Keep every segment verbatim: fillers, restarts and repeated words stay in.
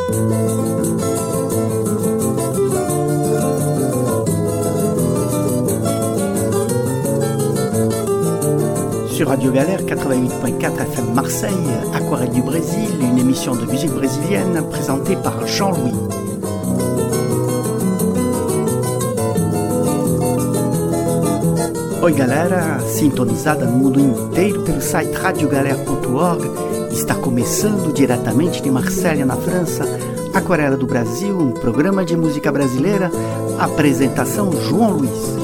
Sur Radio Galère quatre-vingt-huit virgule quatre F M Marseille, Aquarelle du Brésil, une émission de musique brésilienne présentée par Jean-Louis. Oi galera, sintonizada no mundo inteiro pelo site radio galera ponto org, está começando diretamente de Marselha, na França, Aquarela do Brasil, um programa de música brasileira, apresentação João Luiz.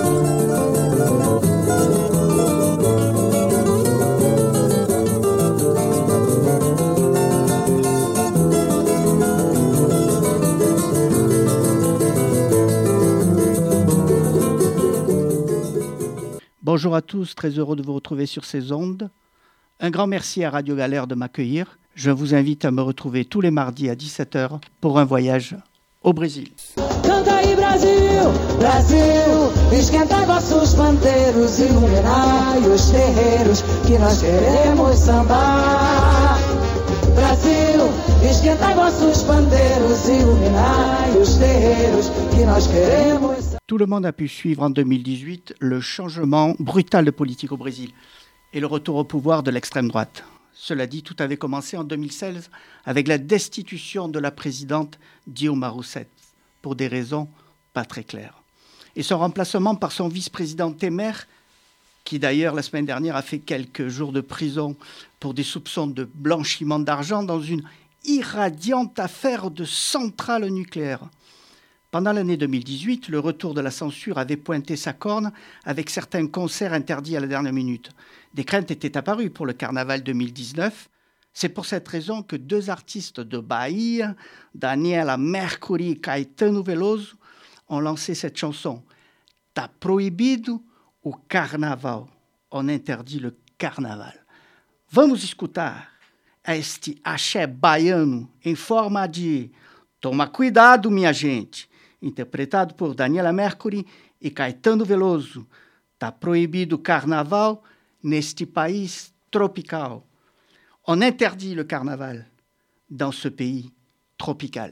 Bonjour à tous, très heureux de vous retrouver sur ces ondes. Un grand merci à Radio Galère de m'accueillir. Je vous invite à me retrouver tous les mardis à dix-sept heures pour un voyage au Brésil. Canta aí Brasil, Brasil, esquenta vossos pandeiros, iluminai os terreiros que nós queremos sambar. Brasil, esquenta vossos pandeiros, iluminai os terreiros que nós queremos sambar. Tout le monde a pu suivre en deux mille dix-huit le changement brutal de politique au Brésil et le retour au pouvoir de l'extrême droite. Cela dit, tout avait commencé en deux mille seize avec la destitution de la présidente Dilma Rousseff, pour des raisons pas très claires. Et son remplacement par son vice-président Temer, qui d'ailleurs la semaine dernière a fait quelques jours de prison pour des soupçons de blanchiment d'argent dans une irradiante affaire de centrale nucléaire. Pendant l'année deux mille dix-huit, le retour de la censure avait pointé sa corne avec certains concerts interdits à la dernière minute. Des craintes étaient apparues pour le carnaval deux mille dix-neuf. C'est pour cette raison que deux artistes de Bahia, Daniela Mercury et Caetano Veloso, ont lancé cette chanson. Tá proibido o carnaval. On interdit le carnaval. Vamos escutar este axé baiano em forma de Toma Cuidado, minha gente, interpretado por Daniela Mercury e Caetano Veloso. Tá proibido o carnaval neste país tropical. On interdit le carnaval dans ce pays tropical.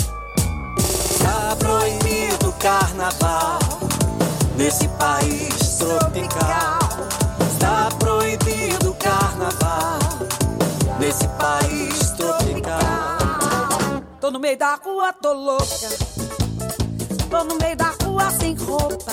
Tá proibido o carnaval nesse país tropical. Tá proibido o carnaval nesse país tropical. Tô no meio da rua, tô louca. Tô no meio da rua sem roupa.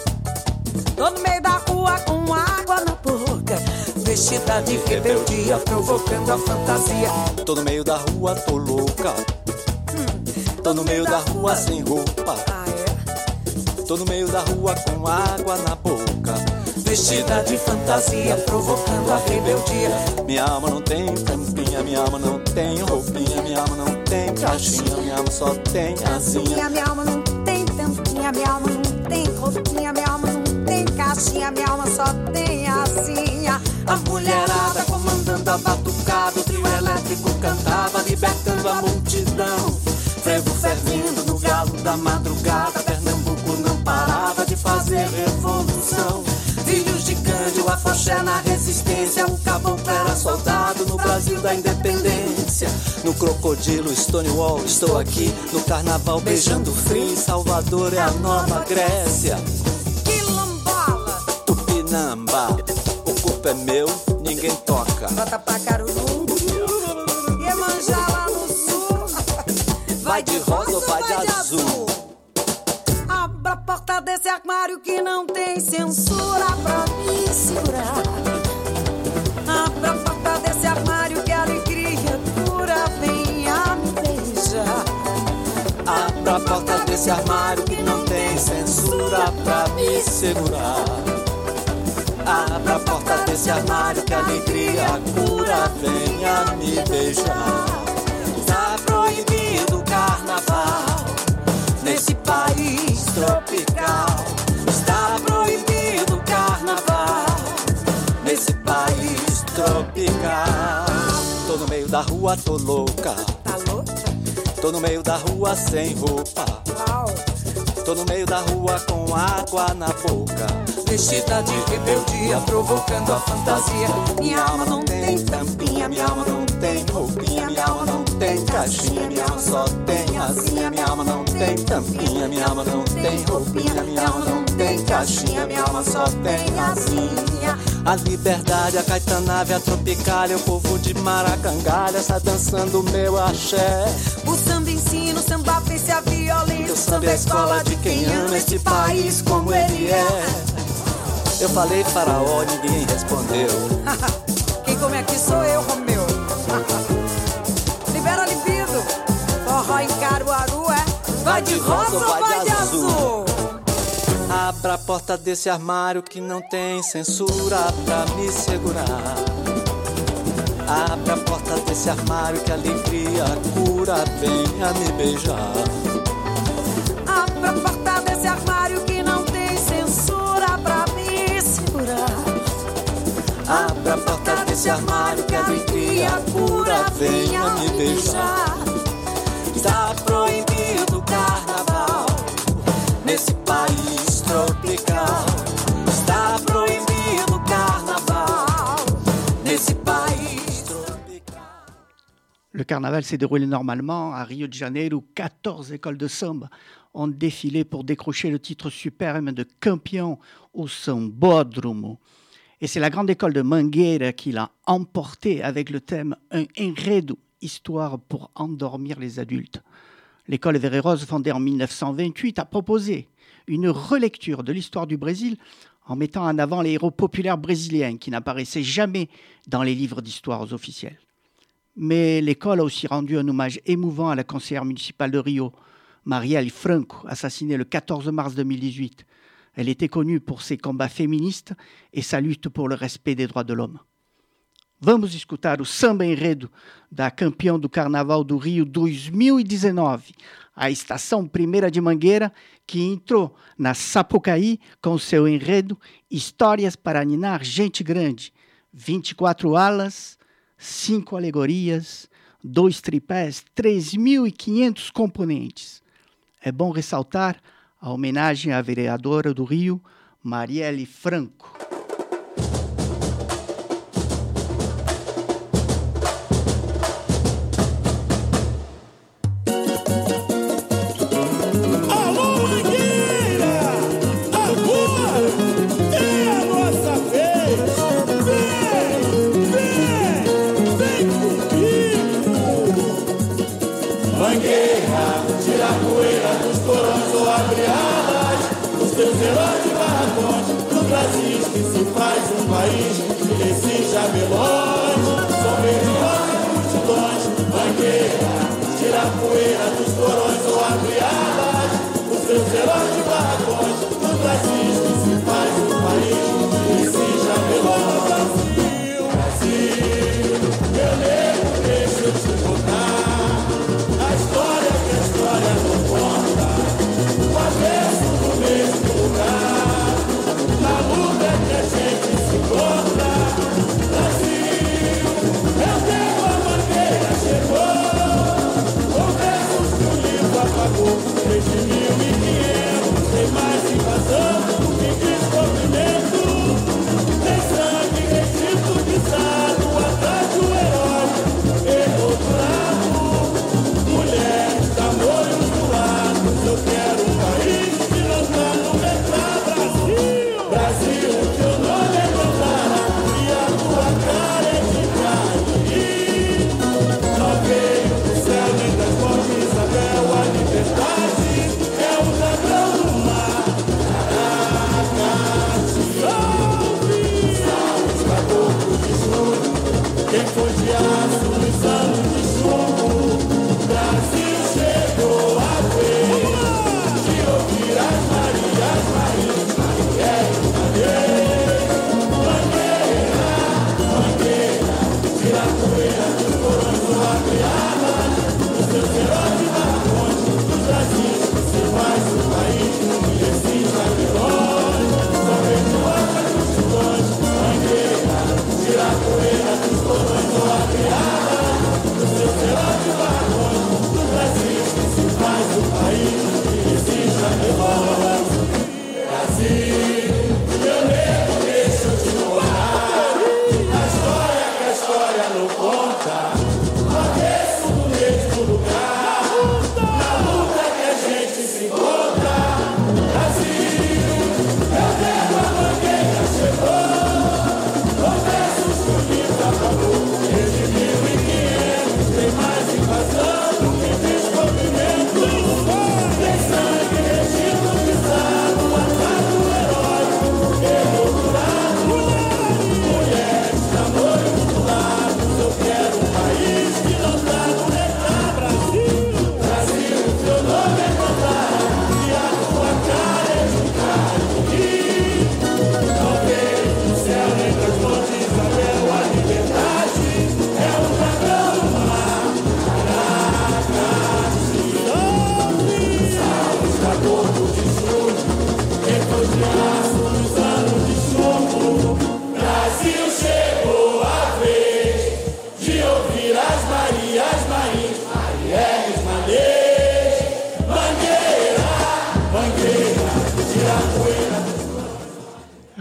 Tô no meio da rua com água na boca. Vestida de rebeldia, provocando a fantasia. Tô no meio da rua, tô louca. hum. Tô no meio da rua sem roupa. Ah, é? Tô no meio da rua com água na boca. Vestida de fantasia, provocando a rebeldia. Minha alma não tem tampinha, minha alma não tem roupinha, minha alma não tem caixinha, minha alma só tem asinha. Minha alma não tem tampinha, minha alma não tem roupinha, minha alma não tem caixinha, minha alma só tem asinha. A mulherada comandando a batucada, o trio elétrico cantava, libertando a multidão. Frevo fervendo no galo da madrugada, Pernambuco não parava de fazer revolução. Filhos de Cândido, afoxé na resistência, o caboclo era soldado no Brasil da independência. No crocodilo Stonewall estou aqui, no carnaval beijando frio, Salvador é a nova Grécia. Quilombola, Tupinamba, o corpo é meu, ninguém toca. bota pra Caruru, Iemanjá lá no sul. Vai de rosa ou vai de azul? Abra a porta desse armário que não tem censura pra me segurar. Abra a porta desse armário que a alegria pura venha me beijar. Abra a porta desse armário que não tem censura pra me segurar. Abra a porta desse armário que a alegria pura venha me beijar. Tá proibido o carnaval nesse país tropical. Está proibido o carnaval nesse país tropical. Tô no meio da rua, tô louca. Tá louca? Tô no meio da rua sem roupa. Uau. Tô no meio da rua com água na boca. Vestida de rebeldia, provocando a fantasia. Minha alma não tem tampinha, minha alma não tem roupinha, minha alma não tem caixinha, minha alma só tem asinha, minha alma não tem tampinha, minha alma não tem roupinha, minha alma não tem caixinha, minha alma só tem asinha. A liberdade, a caetanave, a tropicália, o povo de Maracangalha está dançando meu axé. O samba ensina, o samba vence a violência, o samba é a escola de quem ama este país como ele é. Eu falei faraó, ninguém respondeu. Quem come aqui sou eu, Romeu. Libera libido, forró em Caruaru é. Vai de rosa ou vai de azul? Abra a porta desse armário que não tem censura pra me segurar. Abra a porta desse armário que a alegria cura, venha me beijar. Abra a porta desse armário que não tem censura pra me segurar. Abra a porta desse armário que a alegria cura, venha me beijar. Está proibido o carnaval nesse país tropical. Está proibido o carnaval nesse país tropical. Le carnaval s'est déroulé normalement à Rio de Janeiro, où quatorze écoles de samba ont défilé pour décrocher le titre suprême de campion au Sambódromo. Et c'est la grande école de Mangueira qui l'a emporté avec le thème Un enredo, histoire pour endormir les adultes. L'école Vert-et-Rose, fondée en mille neuf cent vingt-huit, a proposé une relecture de l'histoire du Brésil en mettant en avant les héros populaires brésiliens qui n'apparaissaient jamais dans les livres d'histoire officiels. Mais l'école a aussi rendu un hommage émouvant à la conseillère municipale de Rio, Marielle Franco, assassinée le quatorze mars deux mille dix-huit. Elle était connue pour ses combats féministes et sa lutte pour le respect des droits de l'homme. Vamos escutar o samba enredo da campeã do Carnaval do Rio dois mil e dezenove, a Estação Primeira de Mangueira, que entrou na Sapucaí com seu enredo Histórias para Ninar Gente Grande, vinte e quatro alas, cinco alegorias, dois tripés, três mil e quinhentos componentes. É bom ressaltar a homenagem à vereadora do Rio, Marielle Franco. História não conta, avesso do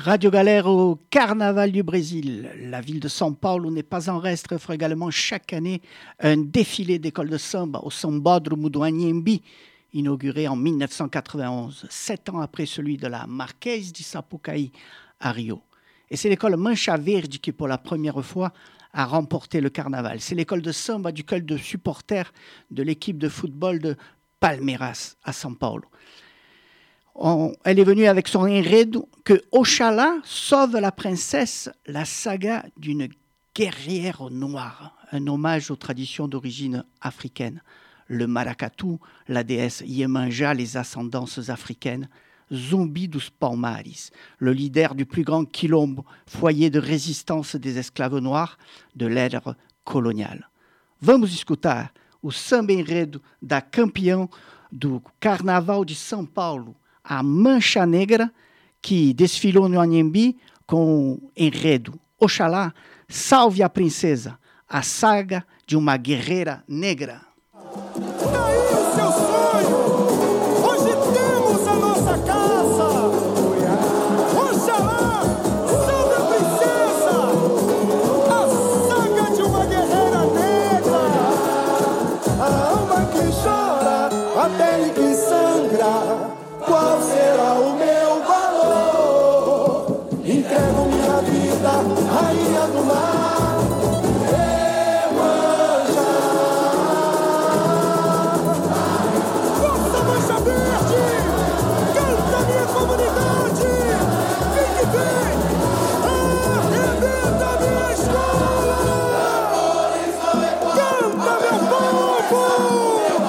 Radio Galère au Carnaval du Brésil. La ville de São Paulo n'est pas en reste, offre également chaque année un défilé d'écoles de samba au Sambódromo do Anhembi, inauguré en mille neuf cent quatre-vingt-onze, sept ans après celui de la Marquês de Sapucaí à Rio. Et c'est l'école Mancha Verde qui, pour la première fois, a remporté le carnaval. C'est l'école de samba du club de supporters de l'équipe de football de Palmeiras à São Paulo. On, elle est venue avec son enredo que Oxalá sauve la princesse, la saga d'une guerrière noire, un hommage aux traditions d'origine africaine. Le maracatu, la déesse Iemanjá, les ascendances africaines, Zumbi dos Palmares, le leader du plus grand quilombo, foyer de résistance des esclaves noirs de l'ère coloniale. Vamos escutar o samba enredo da campeã do Carnaval de São Paulo, a Mancha Negra, que desfilou no Anhembi com enredo Oxalá, salve a princesa, a saga de uma guerreira negra. E aí o seu sonho? Hoje temos a nossa casa. Oxalá, salve a princesa, a saga de uma guerreira negra. A alma que chora, a pele que sangra. Qual será o meu valor? Entrego minha vida, rainha do mar. Iemanjá. Força Mancha Verde, canta minha comunidade. Vem que vem, arrebenta minha escola. Canta meu povo.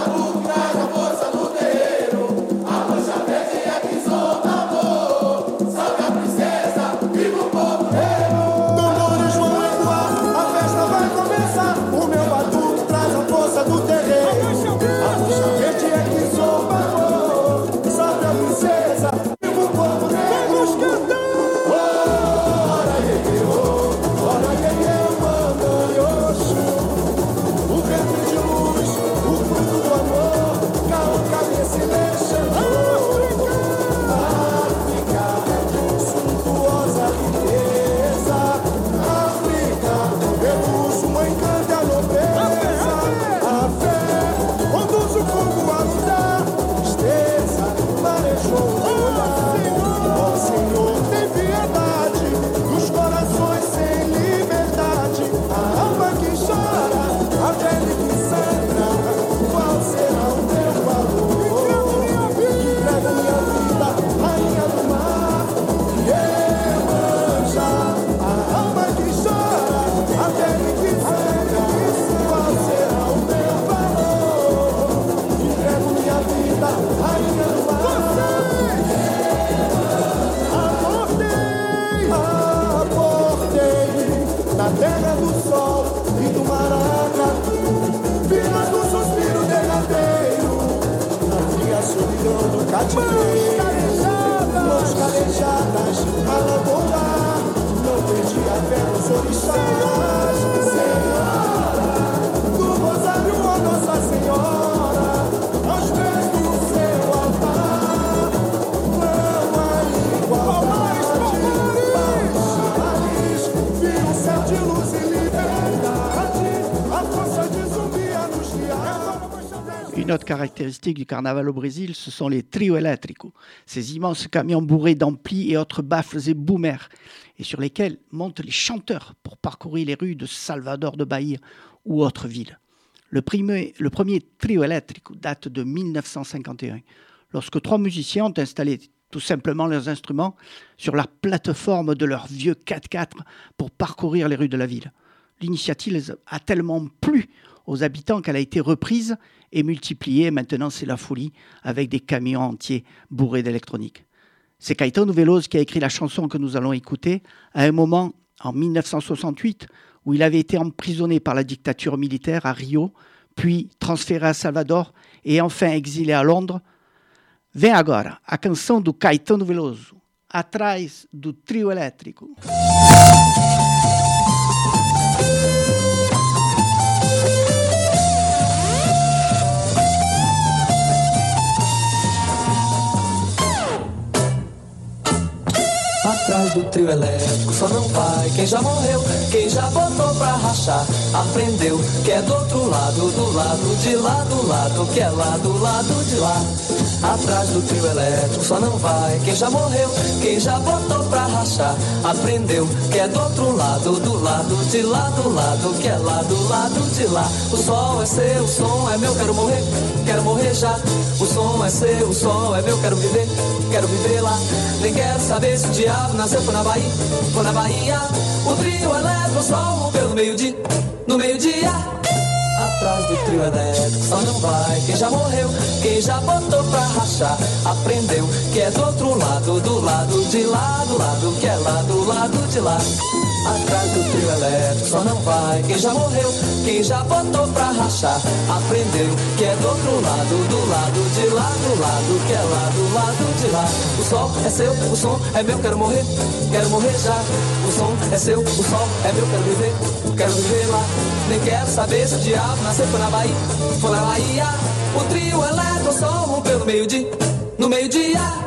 Mãos calejadas, a lambonar. Não perdi a fé nos orixás. Senhora, do rosário a Nossa Senhora, aos pés do seu altar. Clama igualdade, paz, viu o céu de luz e liberdade. A força de Zumbi a nos guiar. Une autre caractéristique du carnaval au Brésil, ce sont les trios électricos, ces immenses camions bourrés d'amplis et autres baffles et boomers, et sur lesquels montent les chanteurs pour parcourir les rues de Salvador de Bahia ou autres villes. Le premier, le premier trio électrico date de mille neuf cent cinquante et un, lorsque trois musiciens ont installé tout simplement leurs instruments sur la plateforme de leur vieux quatre-quatre pour parcourir les rues de la ville. L'initiative a tellement plu aux habitants qu'elle a été reprise et multipliée. Maintenant, c'est la folie avec des camions entiers bourrés d'électronique. C'est Caetano Veloso qui a écrit la chanson que nous allons écouter à un moment, en mille neuf cent soixante-huit, où il avait été emprisonné par la dictature militaire à Rio, puis transféré à Salvador et enfin exilé à Londres. Vem agora a canção do Caetano Veloso, Atrás do Trio Elétrico. Atrás do trio elétrico só não vai quem já morreu, quem já botou pra rachar, aprendeu que é do outro lado, do lado de lá, do lado que é lá, do lado de lá. Atrás do trio elétrico só não vai quem já morreu, quem já botou pra rachar, aprendeu que é do outro lado, do lado de lá, do lado que é lá, do lado de lá. O sol é seu, o som é meu, quero morrer, quero morrer já. O som é seu, o sol é meu, quero viver, quero viver lá. Nem quero saber se o diabo nasceu foi na Bahia, foi na Bahia. O trio elétrico só rompeu no meio-dia, no meio-dia. Atrás do trio elétrico só não vai quem já morreu, quem já botou pra rachar, aprendeu que é do outro lado, do lado de lá, do lado que é lá, do lado de lá. Atrás do trio elétrico só não vai quem já morreu, quem já botou pra rachar, aprendeu que é do outro lado, do lado de lá, do lado que é lá, do lado de lá. O sol é seu, o som é meu, quero morrer, quero morrer já. O som é seu, o sol é meu, quero viver, quero viver lá. Nem quero saber se o diabo nasceu foi na Bahia, foi na Bahia. O trio elétrico só rompeu no meio-dia, no meio-dia.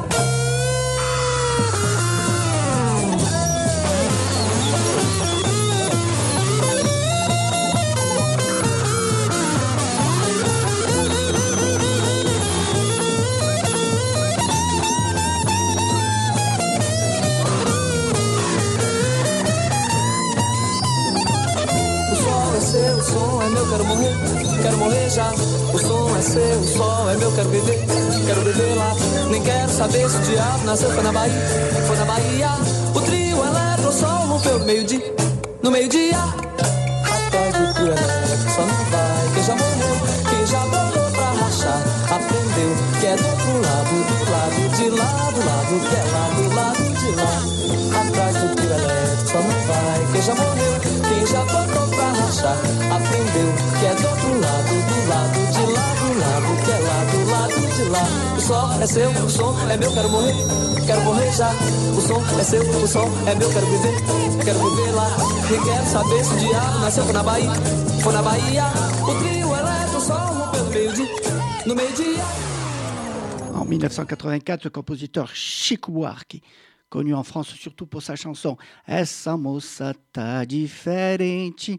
O som é meu, quero morrer, quero morrer já. O som é seu, o sol é meu, quero viver, quero viver lá. Nem quero saber se o diabo nasceu foi na Bahia, foi na Bahia. O trio elétrico só rompeu no meio-dia, no meio-dia. Atrás do trio elétrico só não vai quem já morreu, quem já botou pra rachar, aprendeu que é do outro lado, do lado de lá, do lado que é lá, do lado de lá. Atrás do trio elétrico só não vai quem já morreu, quem já botou pra rachar, aprendeu que é do outro lado, do lado de lá, do lado que é lá, do lado de lá. O sol é seu, o som é meu, quero morrer, quero morrer já. O som é seu, o som é meu, quero viver, quero viver lá. Nem quero saber se o diabo nasceu foi na Bahia, foi na Bahia. O trio elétrico só rompeu no meio-dia, no meio-dia. En mille neuf cent quatre-vingt-quatre, le compositeur Chico Buarque, connu en France surtout pour sa chanson « Essa moça tá diferente »,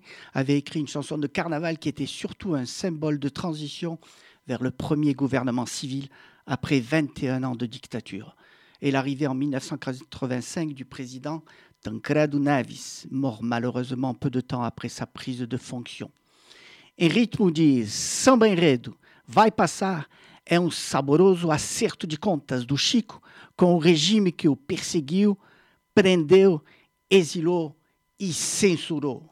avait écrit une chanson de carnaval qui était surtout un symbole de transition vers le premier gouvernement civil après vingt et un ans de dictature. Et l'arrivée en mille neuf cent quatre-vingt-cinq du président Tancredo Neves, mort malheureusement peu de temps après sa prise de fonction. Em ritmo de samba enredo, vai passar, é um saboroso acerto de contas do Chico com o regime que o perseguiu, prendeu, exilou e censurou.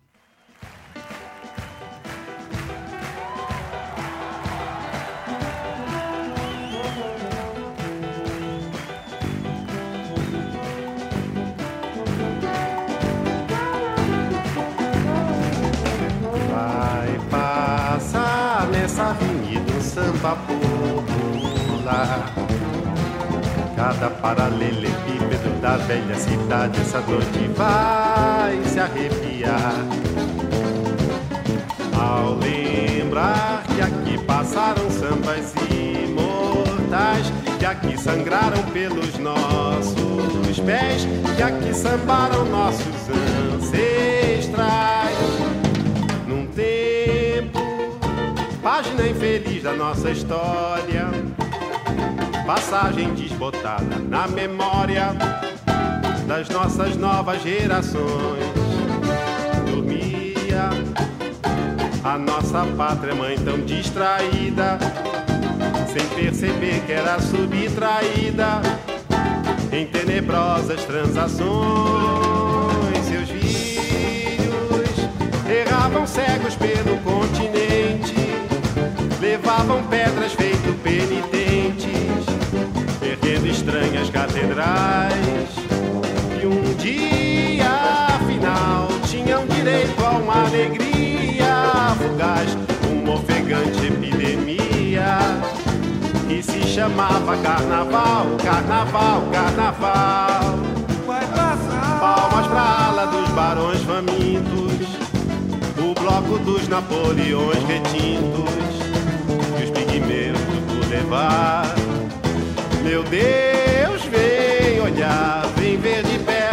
Vai passar nessa avenida um samba popular, cada paralelepípedo da velha cidade essa noite vai se arrepiar. Ao lembrar que aqui passaram sambas imortais, que aqui sangraram pelos nossos pés, que aqui sambaram nossos ancestrais. Num tempo, página infeliz da nossa história, passagem desbotada na memória das nossas novas gerações. Dormia a nossa pátria mãe tão distraída, sem perceber que era subtraída em tenebrosas transações. Seus filhos erravam cegos pelo continente, levavam pedras feito penitentes, erguendo estranhas catedrais. E um dia, afinal, tinham direito a uma alegria fugaz, uma ofegante epidemia que se chamava carnaval, carnaval, carnaval. Vai passar. Palmas pra ala dos barões famintos, o bloco dos Napoleões retintos, e os pigmeus do boulevard. Meu Deus, vem olhar, vem ver de perto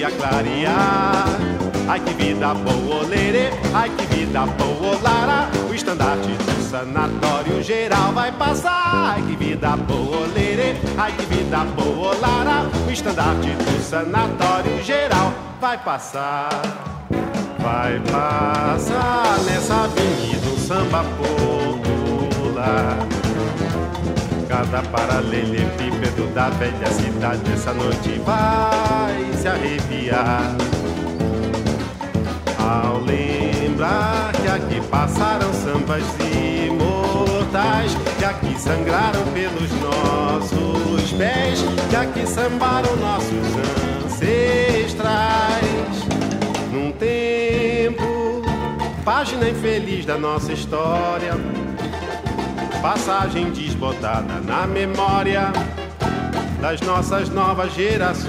dia clarear. Ai que vida boa, lerê, ai que vida boa, lara. O estandarte do sanatório geral vai passar. Ai que vida boa, lerê, ai que vida boa, lara. O estandarte do sanatório geral vai passar. Vai passar nessa avenida um samba popular. Cada paralelepípedo da velha cidade essa noite vai se arrepiar. Ao lembrar que aqui passaram sambas imortais, que aqui sangraram pelos nossos pés, que aqui sambaram nossos ancestrais. Num tempo, página infeliz da nossa história, passagem desbotada na memória das nossas novas gerações.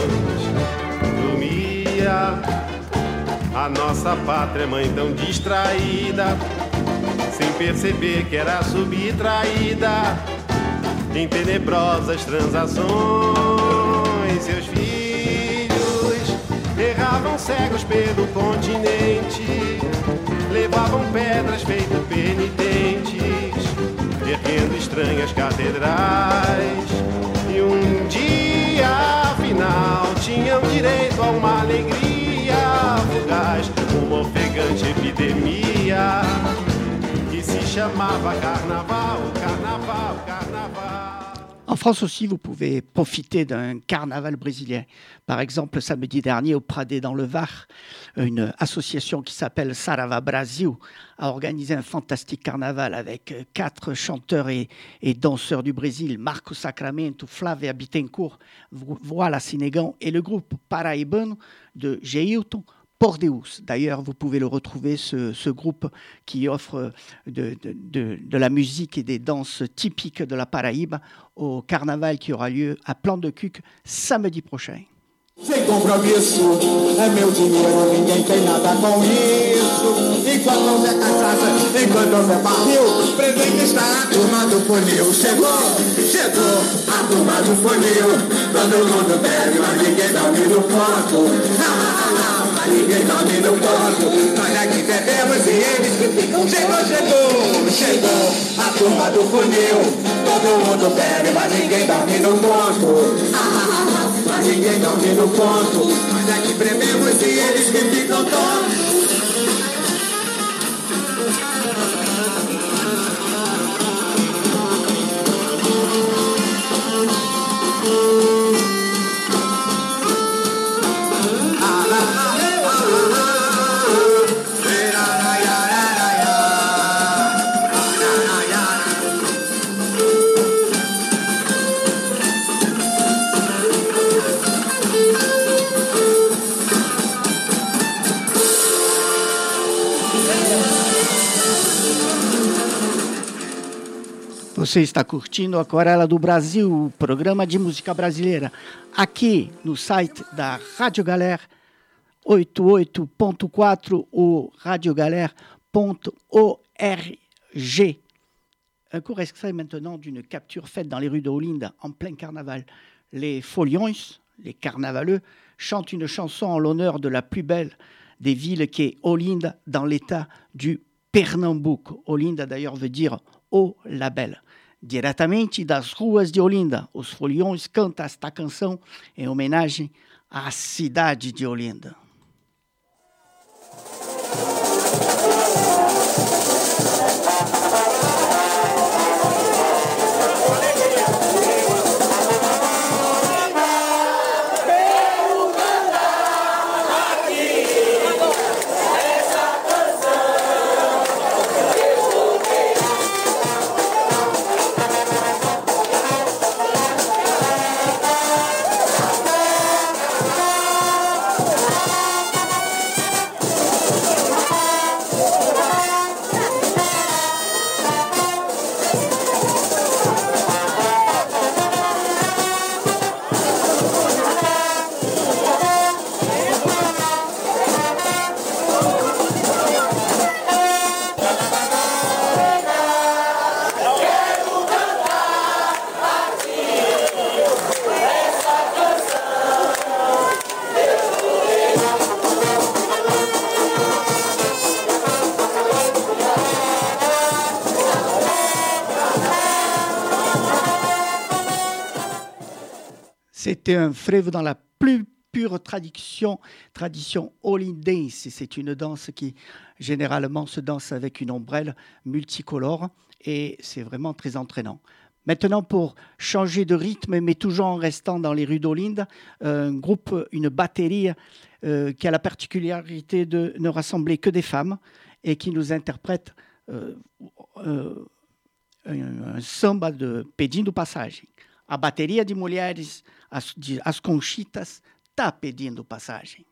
Dormia a nossa pátria mãe tão distraída, sem perceber que era subtraída em tenebrosas transações. Seus filhos erravam cegos pelo continente, levavam pedras feito penitentes, erguendo estranhas catedrais. E um dia, afinal, tinham direito a uma alegria fugaz, uma ofegante epidemia que se chamava carnaval, carnaval, carnaval. En France aussi, vous pouvez profiter d'un carnaval brésilien. Par exemple, samedi dernier, au Pradé dans le Var, une association qui s'appelle Sarava Brasil a organisé un fantastique carnaval avec quatre chanteurs et, et danseurs du Brésil, Marco Sacramento, Flávia Bittencourt, Voila Sinegan et le groupe Paraibano de Geilton Pordeus. D'ailleurs, vous pouvez le retrouver, ce, ce groupe qui offre de, de, de, de la musique et des danses typiques de la Paraíba au carnaval qui aura lieu à Plan de Cuque samedi prochain. Sem compromisso, é meu dinheiro, ninguém tem nada com isso. Enquanto houver cachaça, enquanto houver barril, presente está a turma do funil. Chegou, chegou a turma do funil. Todo mundo bebe, mas ninguém dorme no ponto. Mas ninguém dorme no ponto. Nós aqui bebemos e eles que ficam. Chegou, chegou, chegou a turma do funil. Todo mundo bebe, mas ninguém dorme no ponto. Mas ninguém dorme no ponto. Nós aqui bebemos e eles que ficam tontos. Você está curtindo Aquarela do Brasil, o programa de música brasileira, aqui no site da Radio Galère oitenta e oito ponto quatro ou radiogalère ponto org. Un court extrait maintenant d'une capture faite dans les rues de Olinda en plein carnaval. Les Foliões, les carnavaleux, chantent une chanson en l'honneur de la plus belle des villes qui est Olinda dans l'état du Pernambuco. Olinda d'ailleurs veut dire « Oh la belle ». Diretamente das ruas de Olinda, os Foliões cantam esta canção em homenagem à cidade de Olinda. Bye. C'était un frevo dans la plus pure tradition, tradition olindense. C'est une danse qui généralement se danse avec une ombrelle multicolore et c'est vraiment très entraînant. Maintenant, pour changer de rythme, mais toujours en restant dans les rues d'Olinda, un groupe, une batterie euh, qui a la particularité de ne rassembler que des femmes et qui nous interprète euh, euh, un, un samba de Pedindo Passagem. A bateria de mulheres, as, de, as conchitas, está pedindo passagem.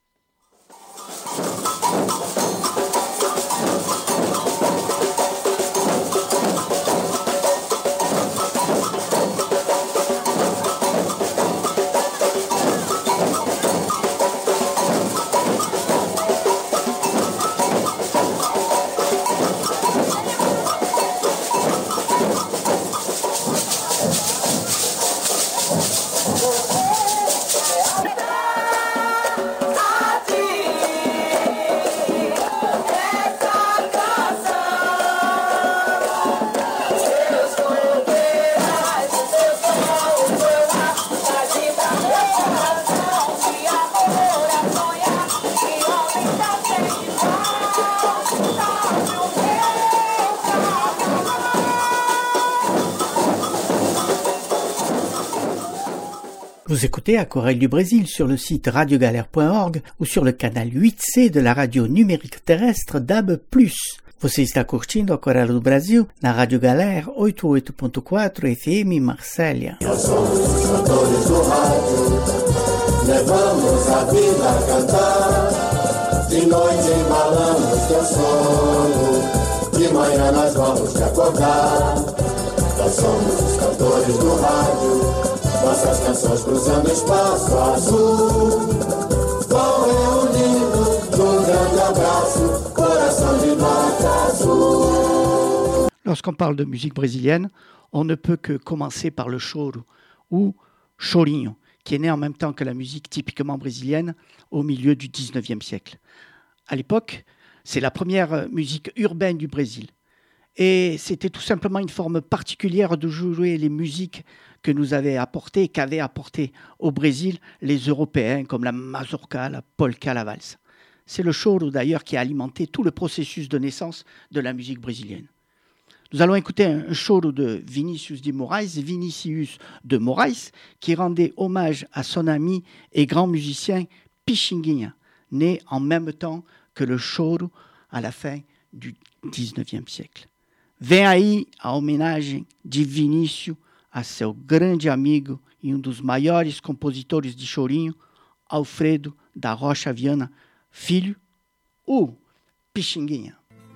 Vous écoutez Aquarelle du Brésil sur le site radio galère point org ou sur le canal huit C de la radio numérique terrestre D A B plus. Você está curtindo Aquarela do Brasil na Rádio Galera oitenta e oito ponto quatro F M Marsella. Nós somos os cantores do rádio, levamos a vida a cantar. De noite embalamos teu sono, de manhã nós vamos te acordar. Nós somos os cantores do rádio, nossas canções cruzando espaço azul, vão reunindo num grande abraço, coração de nota azul. Lorsqu'on parle de musique brésilienne, on ne peut que commencer par le choro ou chorinho, qui est né en même temps que la musique typiquement brésilienne au milieu du dix-neuvième siècle. À l'époque, c'est la première musique urbaine du Brésil. Et c'était tout simplement une forme particulière de jouer les musiques que nous avaient apporté, qu'avaient apporté au Brésil les Européens, comme la mazurka, la polka, la valse. C'est le choro d'ailleurs qui a alimenté tout le processus de naissance de la musique brésilienne. Nous allons écouter un choro de Vinicius de Moraes, Vinicius de Moraes, qui rendait hommage à son ami et grand musicien Pixinguinha, né en même temps que le choro à la fin du dix-neuvième siècle. Vem aí a homenagem de Vinícius a seu grande amigo e um dos maiores compositores de chorinho, Alfredo da Rocha Viana Filho, o Pixinguinha.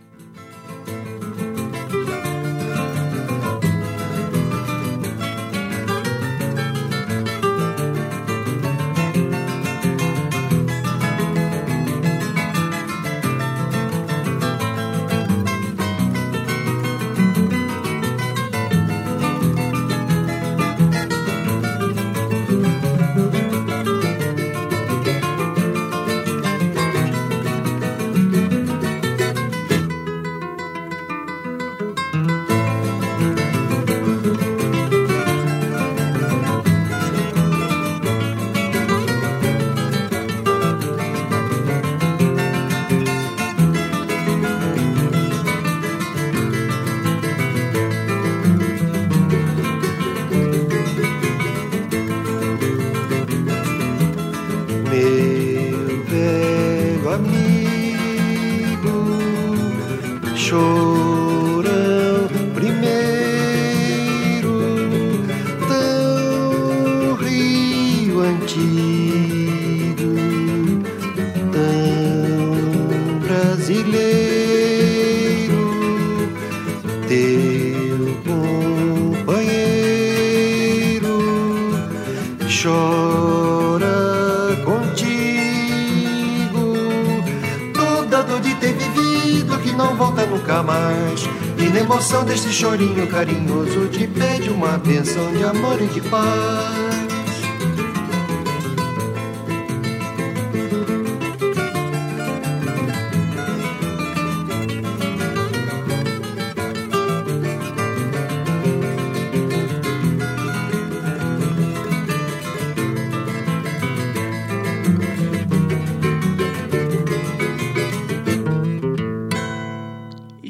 Desse chorinho carinhoso te pede uma bênção de amor e de paz.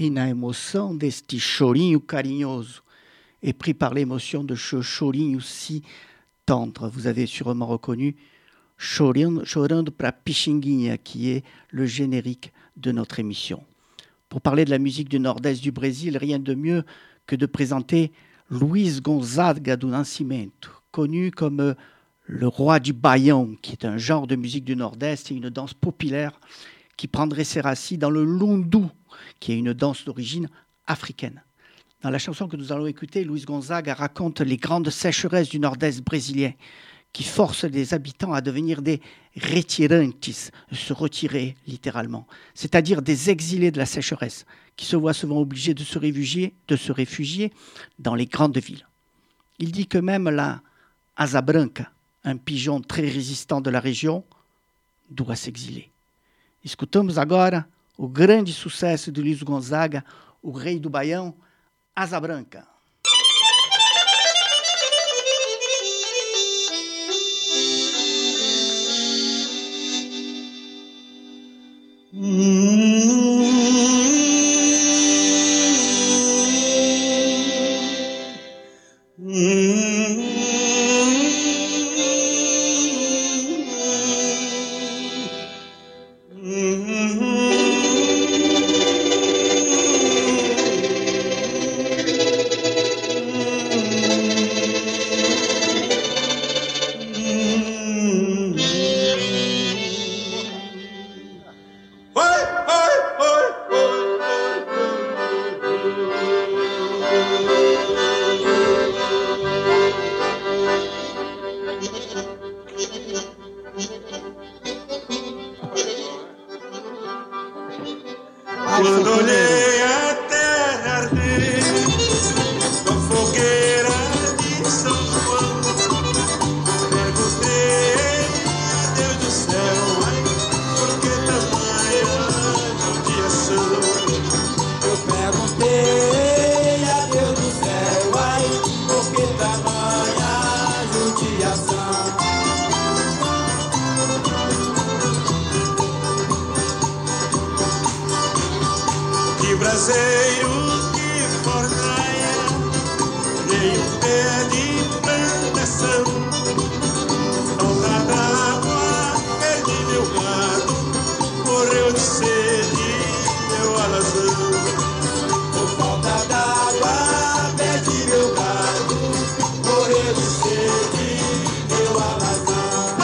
e na emoção deste chorinho carinhoso, et pris par l'émotion de ce chorinho si tendre. Vous avez sûrement reconnu Chorando, Chorando pra Pixinguinha, qui est le générique de notre émission. Pour parler de la musique du nord-est du Brésil, rien de mieux que de présenter Luiz Gonzaga do Nascimento, connu comme le roi du baião, qui est un genre de musique du nord-est et une danse populaire qui prendrait ses racines dans le lundu, qui est une danse d'origine africaine. Dans la chanson que nous allons écouter, Luiz Gonzaga raconte les grandes sécheresses du nord-est brésilien qui forcent les habitants à devenir des retirantes, se retirer littéralement, c'est-à-dire des exilés de la sécheresse qui se voient souvent obligés de se réfugier, de se réfugier dans les grandes villes. Il dit que même la asa branca, un pigeon très résistant de la région, doit s'exiler. Escutamos agora o grande sucesso de Luiz Gonzaga, o rei do Baião, Asa Branca. Quando olhei a terra arder com fogueira de São João, perguntei a Deus do céu, ai, por que tamanha judiação? Eu perguntei a Deus do céu, ai, por que tamanha judiação? Braseiro que forneia, nem um pé de plantação. Falta d'água, perdi meu gado, morreu de sede, meu alazão. Por falta d'água, perdi meu gado, morreu de sede, meu alazão.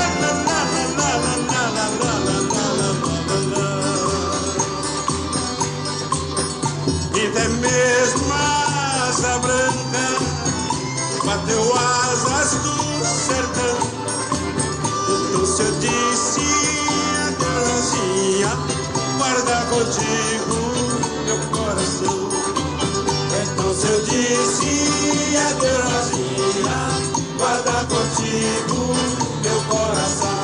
E até mesmo a asa branca bateu asas do sertão. Então se eu disse adeus, Rosinha, guarda contigo meu coração. Então se eu disse adeus, Rosinha, guarda contigo meu coração.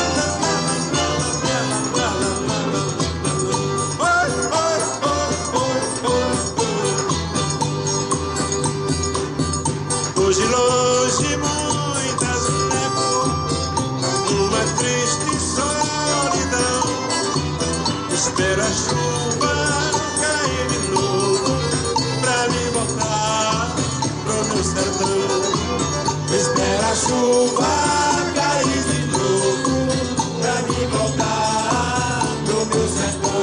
Hoje longe muitas levo uma triste solidão. Espero a chuva cair de novo pra me voltar pro meu sertão. Espero a chuva cair de novo pra me voltar pro meu sertão.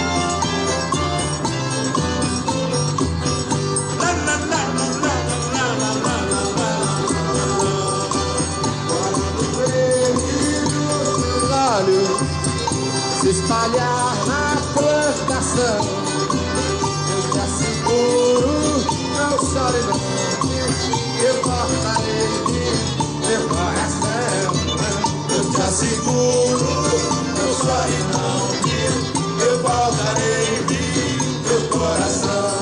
Se espalhar na plantação, eu te asseguro, não chore não, eu cortarei meu coração. Eu te asseguro, não chore não, eu cortarei meu coração.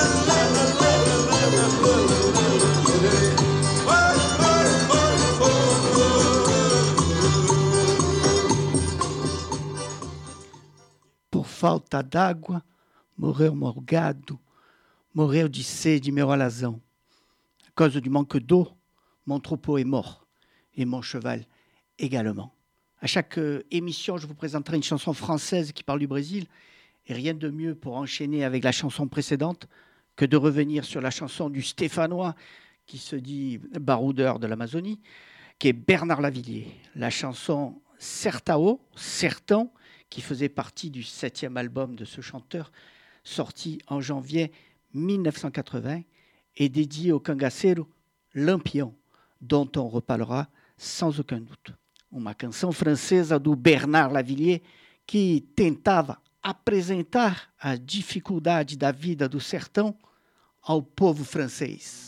Falta d'água, morreu meu gado, morreu de sede meu alazão. À cause du manque d'eau, mon troupeau est mort, et mon cheval également. À chaque euh, émission, je vous présenterai une chanson française qui parle du Brésil, Et rien de mieux pour enchaîner avec la chanson précédente que de revenir sur la chanson du Stéphanois qui se dit baroudeur de l'Amazonie, qui est Bernard Lavilliers. La chanson Certao, Certain, qui faisait partie du septième album de ce chanteur, sorti en janvier mille neuf cent quatre-vingts, et dédié au cangaceiro Lampião, dont on reparlera sans aucun doute. Uma canção francesa do Bernard Lavilliers que tentava apresentar a dificuldade da vida do sertão ao povo francês.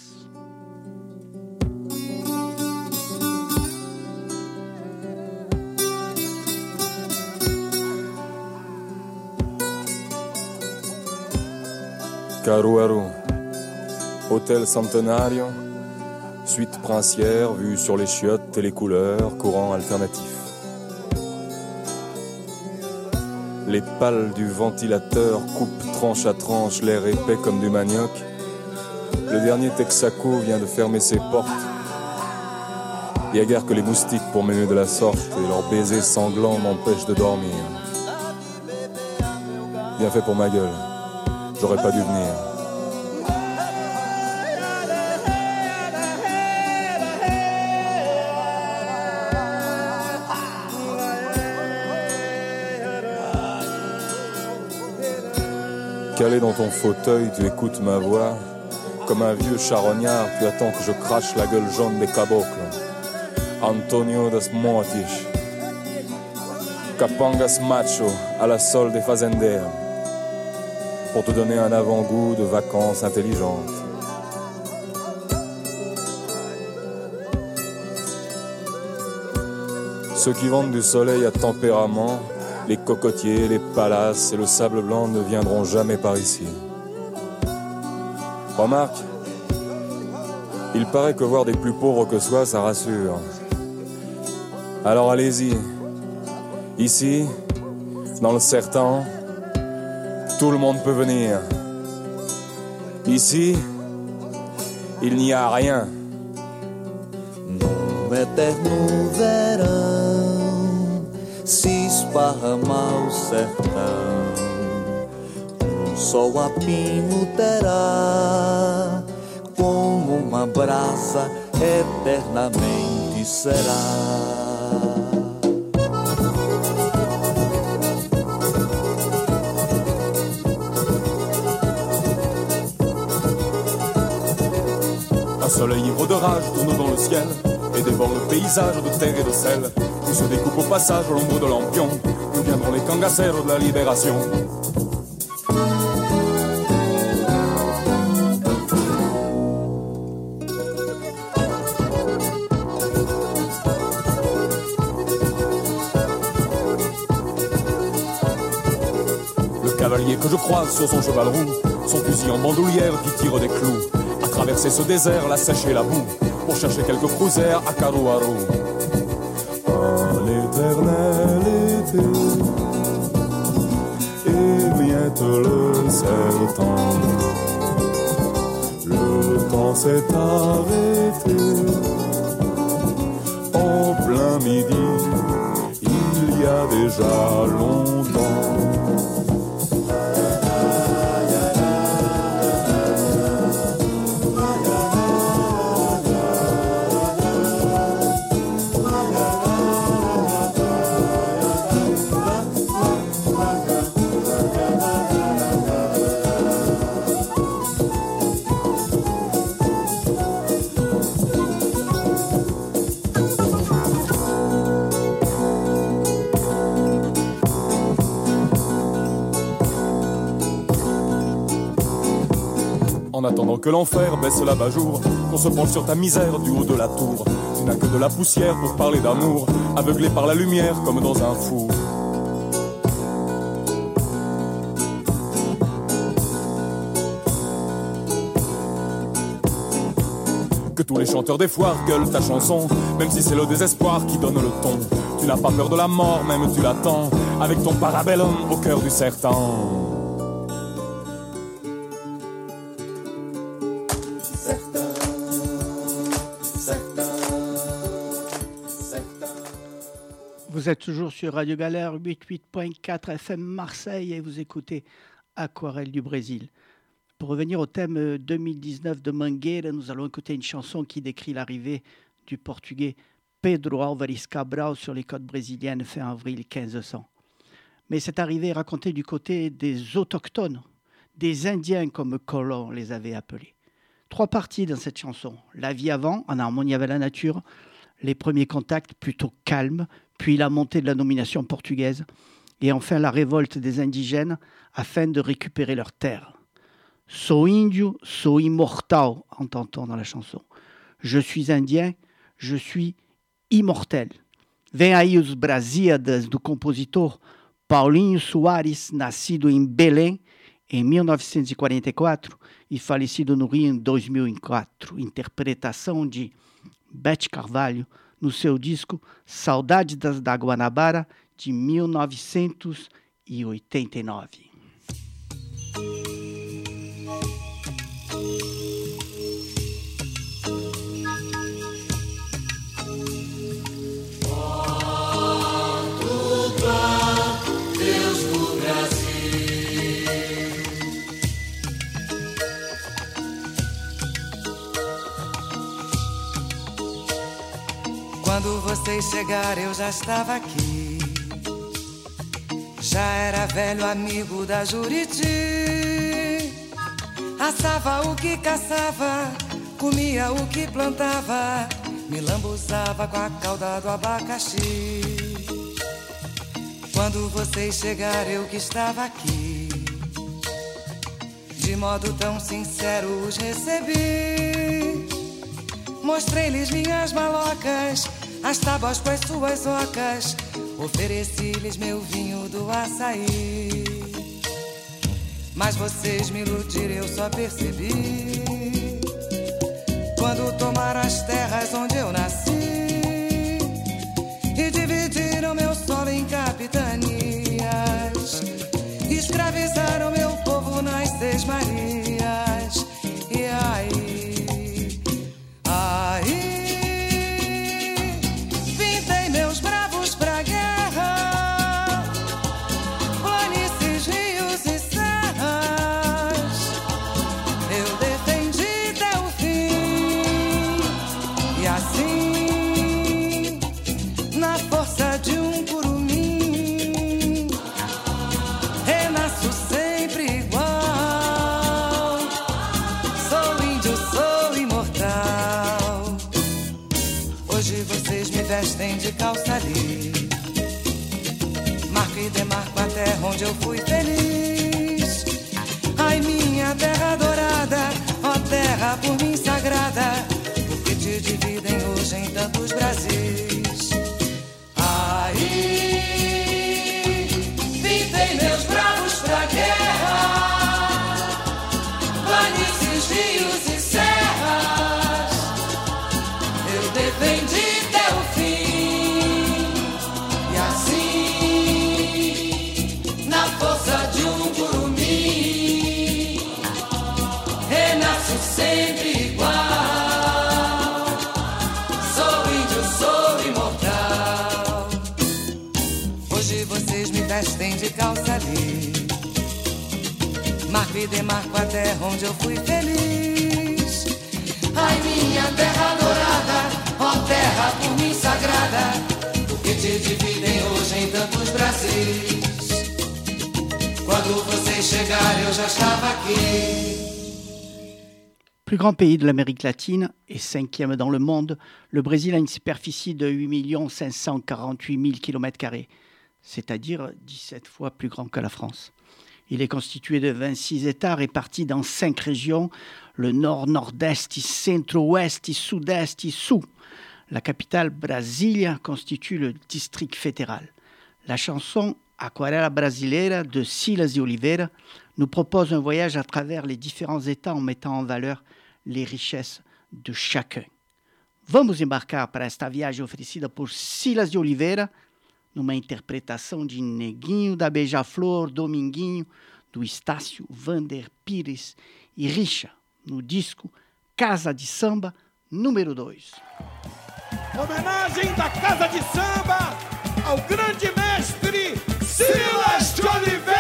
Caruaru, hôtel centenario, suite princière, vue sur les chiottes et les couleurs, courant alternatif. Les pales du ventilateur coupent tranche à tranche l'air épais comme du manioc. Le dernier Texaco vient de fermer ses portes. Il n'y a guère que les moustiques pour m'aimer de la sorte, et leurs baisers sanglants m'empêchent de dormir. Bien fait pour ma gueule. J'aurais pas dû venir. Calé dans ton fauteuil, tu écoutes ma voix. Comme un vieux charognard, tu attends que je crache la gueule jaune des cabocles. Antonio das Mortis, Capangas macho à la solde des fazenderos, pour te donner un avant-goût de vacances intelligentes. Ceux qui vendent du soleil à tempérament, les cocotiers, les palaces et le sable blanc ne viendront jamais par ici. Remarque, il paraît que voir des plus pauvres que soi, ça rassure. Alors allez-y. Ici, dans le sertão, tout le monde peut venir. Ici, il n'y a rien. No eterno verão se esparrama o sertão. O sol a pino terá, como uma brasa eternamente será. Un soleil ivre de rage tourne dans le ciel et dévore le paysage de terre et de sel. Tout se découpe au passage à l'ombre de lampion. Nous viendrons les cangaceros de la libération. Le cavalier que je croise sur son cheval roux, son fusil en bandoulière qui tire des clous. Traverser ce désert, la sèche et la boue, pour chercher quelques cruisers à Caruaru. À l'éternel été, et bientôt le sertão. Le temps s'est arrêté, en plein midi, il y a déjà longtemps. En attendant que l'enfer baisse l'abat-jour, qu'on se penche sur ta misère du haut de la tour. Tu n'as que de la poussière pour parler d'amour, aveuglé par la lumière comme dans un four. Que tous les chanteurs des foires gueulent ta chanson, même si c'est le désespoir qui donne le ton. Tu n'as pas peur de la mort, même tu l'attends, avec ton parabellum au cœur du sertão. Vous Vous êtes toujours sur Radio Galère quatre-vingt-huit point quatre F M Marseille et vous écoutez Aquarelle du Brésil. Pour revenir au thème deux mille dix-neuf de Mangueira, nous allons écouter une chanson qui décrit l'arrivée du portugais Pedro Álvares Cabral sur les côtes brésiliennes fin avril quinze cents. Mais cette arrivée est racontée du côté des autochtones, des Indiens comme Colomb les avait appelés. Trois parties dans cette chanson. La vie avant, en harmonie avec la nature, les premiers contacts plutôt calmes, puis la montée de la domination portugaise, et enfin la révolte des indigènes afin de récupérer leurs terres. Sou índio, sou imortal, entend-on dans la chanson. Je suis indien, je suis immortel. Vem aí os Brasíadas do compositor Paulinho Soares, nascido em Belém em mil novecentos e quarenta e quatro e falecido no Rio em dois mil e quatro. Interpretação de Beth Carvalho no seu disco Saudades da Guanabara de mil novecentos e oitenta e nove. Quando vocês chegaram eu já estava aqui. Já era velho amigo da Juriti. Assava o que caçava, comia o que plantava, me lambuzava com a cauda do abacaxi. Quando vocês chegaram eu que estava aqui, de modo tão sincero os recebi. Mostrei-lhes minhas malocas, as tábuas com as suas ocas, ofereci-lhes meu vinho do açaí. Mas vocês me iludiram, eu só percebi quando tomaram as terras onde eu nasci e dividiram meu solo em capitanias, escravizaram meu povo nas Seis Marias. E aí vestem de calça ali, marco e demarco a terra onde eu fui feliz. Ai, minha terra dourada, ó terra por mim sagrada, porque te dividem hoje em tantos Brasis. Aí, pintei meus bravos pra guerra, planícies, rios e serras, eu defendi sempre igual. Sou índio, sou imortal. Hoje vocês me vestem de calça ali, marco e demarco a terra onde eu fui feliz. Ai, minha terra dourada, ó terra por mim sagrada, porque te dividem hoje em tantos Brasis. Quando vocês chegarem eu já estava aqui. Plus grand pays de l'Amérique latine et cinquième dans le monde, le Brésil a une superficie de huit millions cinq cent quarante-huit mille kilomètres carrés, c'est-à-dire dix-sept fois plus grand que la France. Il est constitué de vingt-six États répartis dans cinq régions, le nord, nord-est, centre-ouest, sud-est, sul. La capitale, Brasilia, constitue le district fédéral. La chanson Aquarela Brasileira de Silas e Oliveira nous propose un voyage à travers les différents États en mettant en valeur les richesses de chacun. Vamos embarcar para esta viagem oferecida por Silas de Oliveira, numa interpretação de Neguinho da Beija-Flor, Dominguinho, do Estácio, Vander Pires e Richa, no disco Casa de Samba número dois. Homenagem da Casa de Samba ao grande mestre Silas de Oliveira.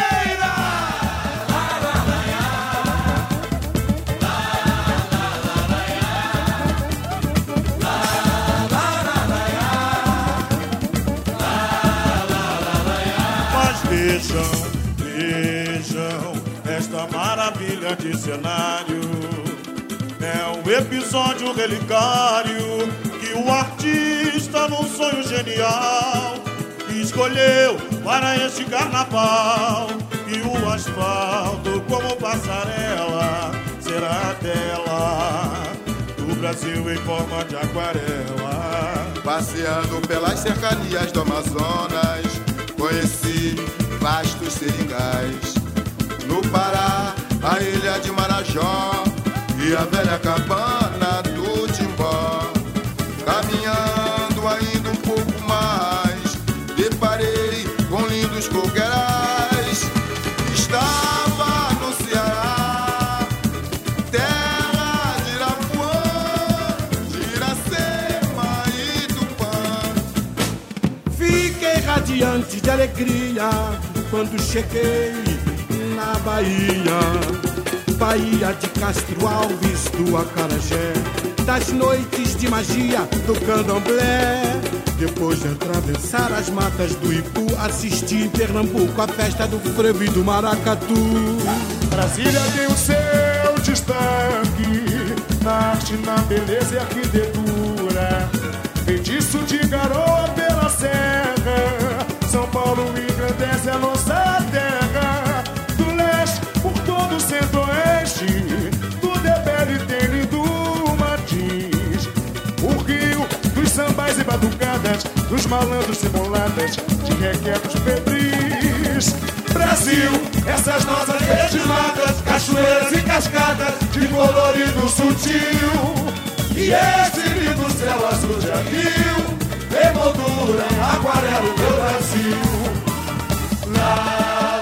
Mas vejam, vejam esta maravilha de cenário. É um episódio relicário que o artista, num sonho genial, escolheu para este carnaval. E o asfalto, como passarela, será a tela do Brasil em forma de aquarela. Passeando pelas cercanias do Amazonas, conheci vastos seringais. No Pará, a ilha de Marajó e a velha cabana do Timbó. Caminhando ainda um pouco mais, deparei com lindos coqueirais. Estava no Ceará, terra de Irapuã, de Iracema e Tupã. Fiquei radiante de alegria quando cheguei na Bahia. Bahia de Castro Alves, do Acarajé, das noites de magia do candomblé. Depois de atravessar as matas do Ipu, assisti em Pernambuco a festa do frevo e do maracatu. Brasília tem o seu destaque na arte, na beleza e arquitetura. Feitiço de garoa pela serra, São Paulo engrandece a nossa terra. Do leste por todo o centro-oeste, tudo é belo e tem lindo Martins. O Rio dos sambais e batucadas, dos malandros e mulatas, de requebros pedris. Brasil, essas nossas verdes matas, cachoeiras e cascadas, de colorido sutil. E esse lindo céu azul de abril, emoldura, aquarela, meu Brasil. Lá,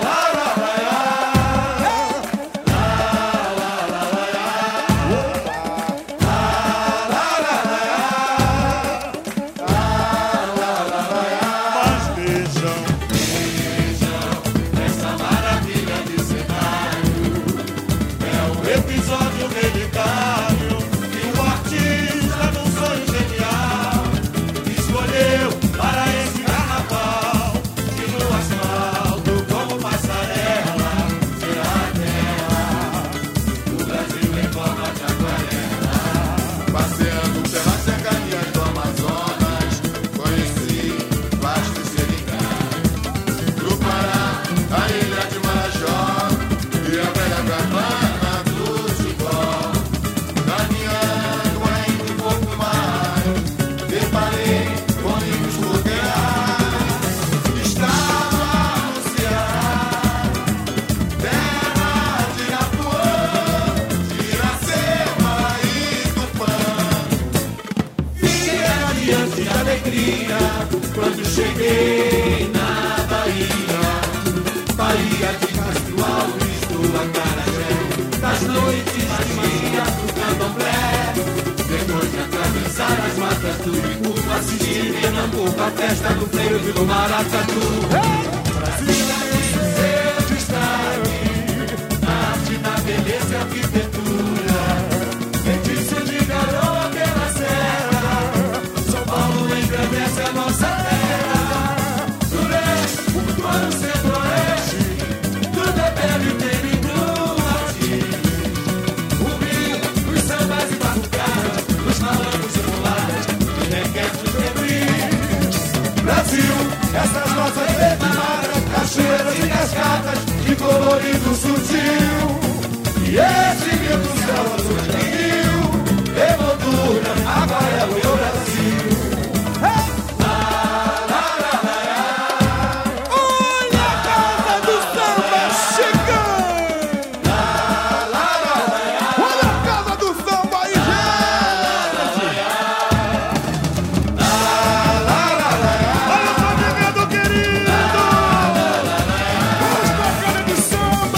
quando cheguei na Bahia, Bahia de Castro Alves, do Acarajé, das noites de magia do candomblé. Depois de atravessar as matas do Ipu, assisti em Pernambuco a festa do frevo e do maracatu. Brasília tem o seu destaque na arte, na beleza e arquitetura. Feitiço de garoa pela serra, São Paulo engrandece a nossa terra. Do leste, por todo o centro-oeste, tudo é belo e tem lindo Martins. O Rio, os sambas e batucadas, os malandros e mulatas, de requebros e pedris. Brasil, essas nossas verdes cachoeiras e cascatas, de colorido sutil. E esse lindo céu azul de rio, emoldura, aquarela, meu Brasil. Samba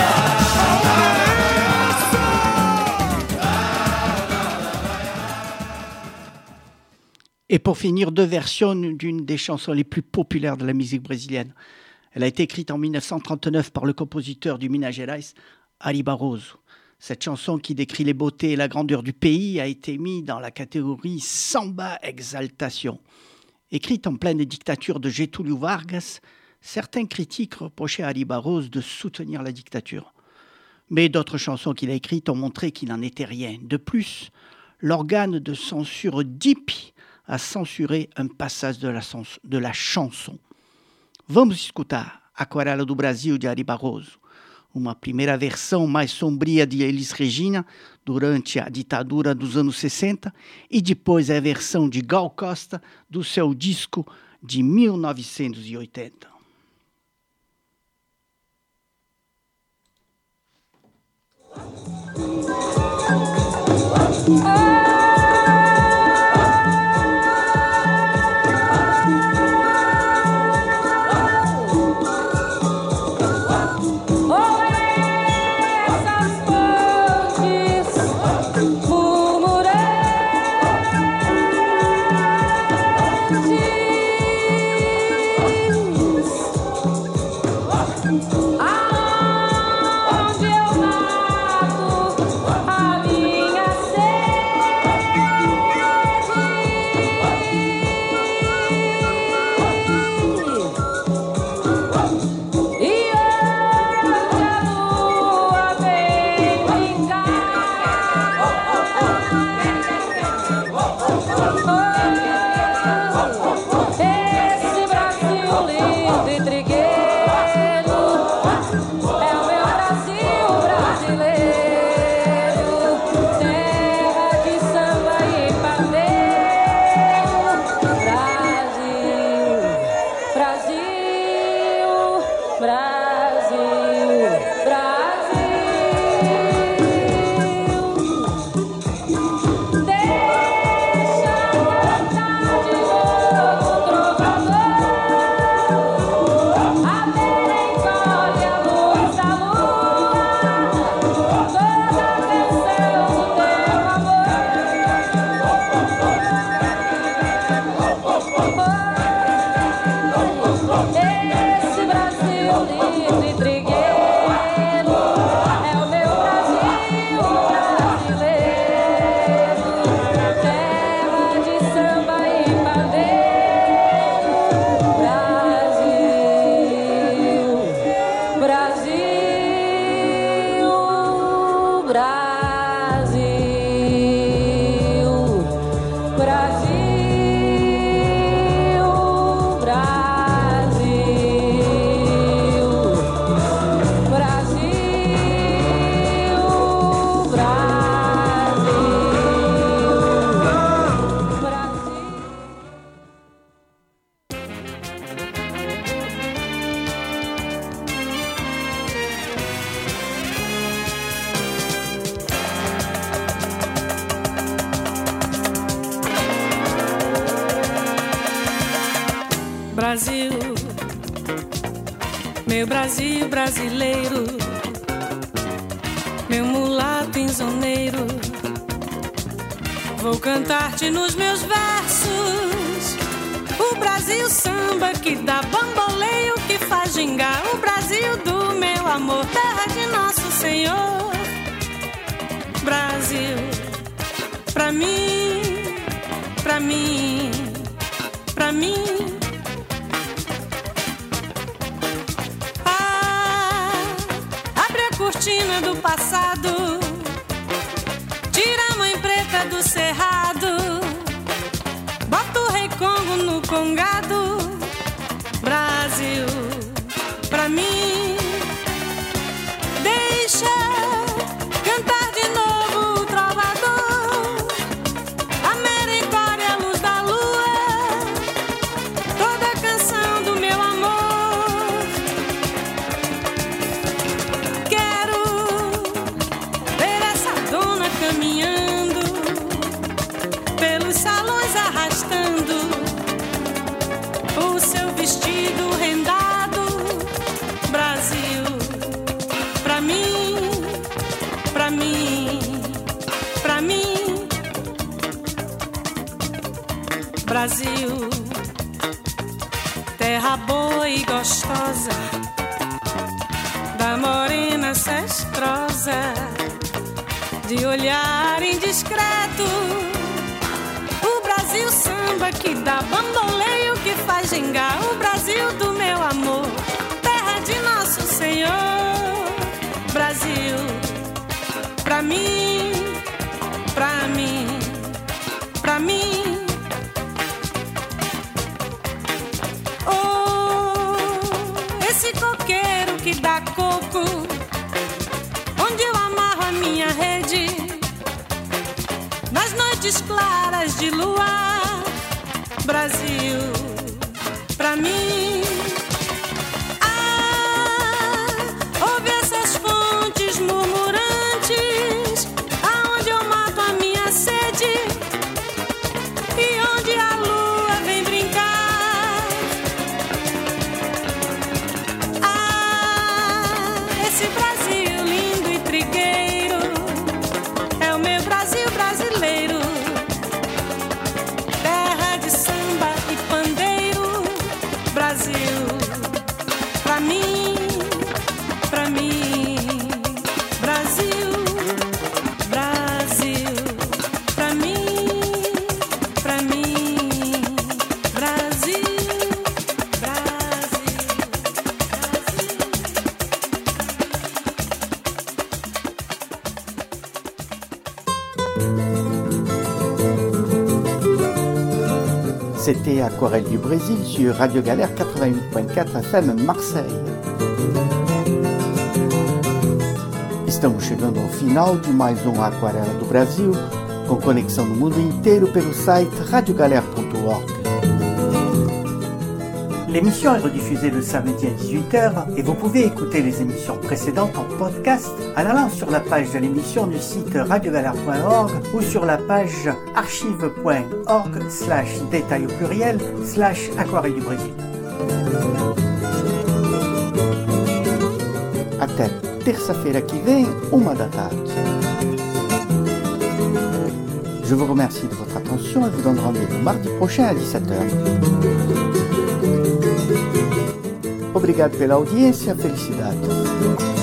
Et pour finir, deux versions d'une des chansons les plus populaires de la musique brésilienne. Elle a été écrite en mille neuf cent trente-neuf par le compositeur du Minas Gerais, Ari Barroso. Cette chanson qui décrit les beautés et la grandeur du pays a été mise dans la catégorie Samba Exaltation. Écrite en pleine dictature de Getúlio Vargas, certains critiques reprochaient à Ali Barroso de soutenir la dictature. Mais d'autres chansons qu'il a écrites ont montré qu'il n'en était rien. De plus, l'organe de censure D I P a censuré un passage de la, de la chanson. Vamos escutar Aquarela do Brasil de Ari Barroso, uma primeira versão mais sombria de Elis Regina durante a ditadura dos anos sessenta e depois a versão de Gal Costa do seu disco de mil novecentos e oitenta. Brasil, meu Brasil brasileiro, meu mulato insoneiro, vou cantar-te nos meus versos o Brasil samba que dá bamboleio, que faz gingar, o Brasil do meu amor, terra de nosso Senhor. Brasil, pra mim, pra mim, pra mim. Cortina do passado, tira a mãe preta do cerrado, bota o rei Congo no congado. Brasil, pra mim, deixa cantar de novo o trovador, a mericória, a luz da lua, toda a canção do meu amor. Caminhando pelos salões, arrastando o seu vestido rendado. Brasil, pra mim, pra mim, pra mim. Brasil, terra boa e gostosa, da morena cestrosa, de olhar indiscreto. O Brasil samba que dá bamboleio, que faz gingar. O Brasil do meu amor, terra de nosso Senhor. Brasil, pra mim, pra mim, pra mim. Oh, esse coqueiro que dá coco, onde eu amarro a minha rede, nas noites claras de luar. Brasil, pra mim. Ah, ouve essas fontes murmurantes, aonde eu mato a minha sede e onde a lua vem brincar. Ah, esse Brasil lindo e trigueiro é o meu Brasil brasileiro, terra de samba e pandeiro. Brasil, pra mim, pra mim. Brasil, Brasil, pra mim, pra mim. Brasil, Brasil, C'était Aquarelle du Brésil sur Radio Galère quatre-vingt-huit point quatre F M Marseille. Estamos chegando ao final de mais um Aquarela do Brasil, com conexão no mundo inteiro pelo site radio galère ponto org. L'émission est rediffusée le samedi à dix-huit heures et vous pouvez écouter les émissions précédentes en podcast en allant sur la page de l'émission du site radio galère point org ou sur la page archive point org slash détail au pluriel slash aquarelle du Brésil. Até terça-feira que vem, uma da tarde. Je vous remercie de votre attention et vous donne rendez-vous mardi prochain à dix-sept heures. Obrigado pela audiência, felicidade.